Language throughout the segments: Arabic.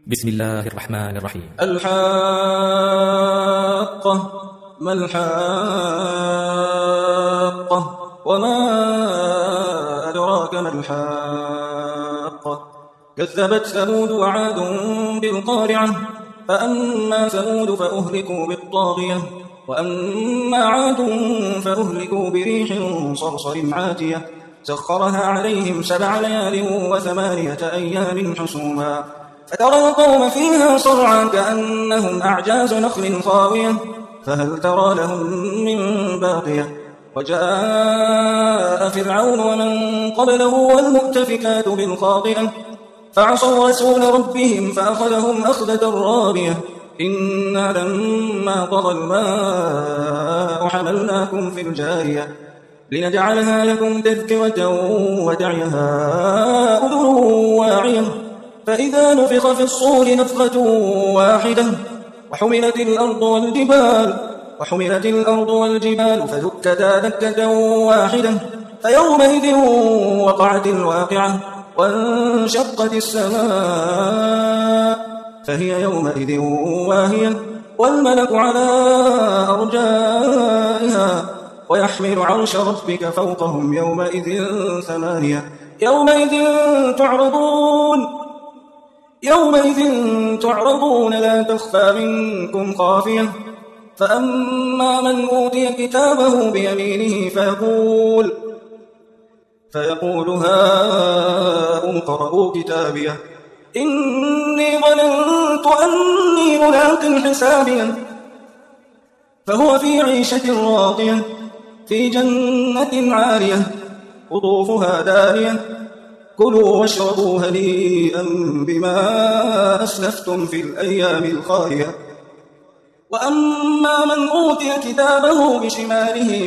بسم الله الرحمن الرحيم. الحاقة. ما الحاقة؟ وما أدراك ما الحاقة؟ كذبت ثمود وعاد بالقارعة، فأما ثمود فأهلكوا بالطاغية، وأما عاد فأهلكوا بريح صرصر عاتية سخرها عليهم 7 ليال و8 أيام حسوما، فترى القوم فيها صرعا كأنهم أعجاز نخل خاوية، فهل ترى لهم من باقية؟ وجاء فرعون ومن قبله والمؤتفكات بالخاطئة، فعصوا رسول ربهم فأخذهم أخذة رابية. إنا لما طغى الماء حملناكم في الجارية لنجعلها لكم تذكرة وتعيها أذن واعية، فإذا نفخ في الصور نفخة واحدة وحملت الأرض والجبال فدكتا دكة واحدة، فيومئذ وقعت الواقعة وانشقت السماء فهي يومئذ واهية، والملك على أرجائها ويحمل عرش ربك فوقهم يومئذ 8. يومئذ تعرضون لا تخفى منكم خافية، فأما من أوتي كتابه بيمينه فيقول هاؤم اقرءوا كتابيه إني ظننت أني ملاق حسابيه، فهو في عيشة راضية في جنة عالية قطوفها دانية، كلوا واشربوا هنيئا بما أسلفتم في الأيام الخالية. وأما من أوتي كتابه بشماله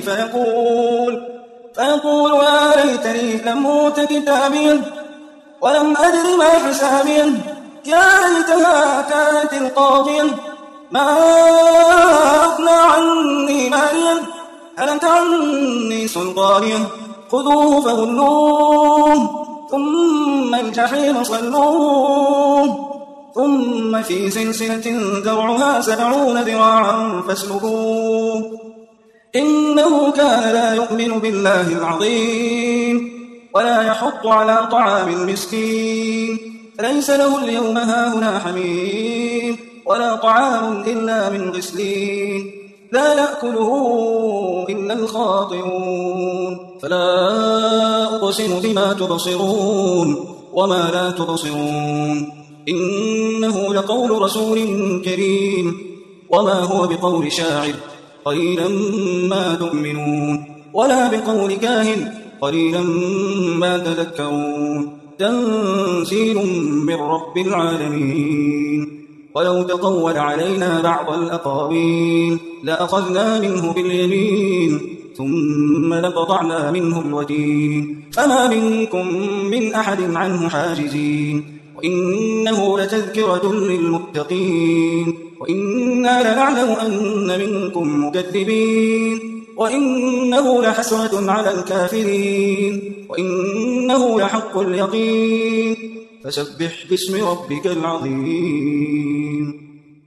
فيقول يا ليتني لم أوت كتابيا ولم أدر ما حسابيا، يا ليتها كانت القاضية ما أغنى عني ماليا هلك عني سلطانيا، خذوه فغلوه ثم الجحيم صلوه ثم في سلسلة ذرعها 70 ذراعا فاسلكوه، إنه كان لا يؤمن بالله العظيم ولا يحض على طعام المسكين، ليس له اليوم هاهنا حميم ولا طعام إلا من غسلين لا يأكله إلا الخاطئون. فلا أقسم بما تبصرون وما لا تبصرون، إنه لقول رسول كريم وما هو بقول شاعر قليلا ما تؤمنون، ولا بقول كاهن قليلا ما تذكرون، تنزيل من رب العالمين. ولو تقول علينا بعض الأقاويل لأخذنا منه باليمين ثم لقطعنا منه الوتين، فما منكم من أحد عنه حاجزين، وإنه لتذكرة للمتقين، وإنا لنعلم أن منكم مكذبين، وإنه لحسرة على الكافرين، وإنه لحق اليقين، فسبح باسم ربك العظيم.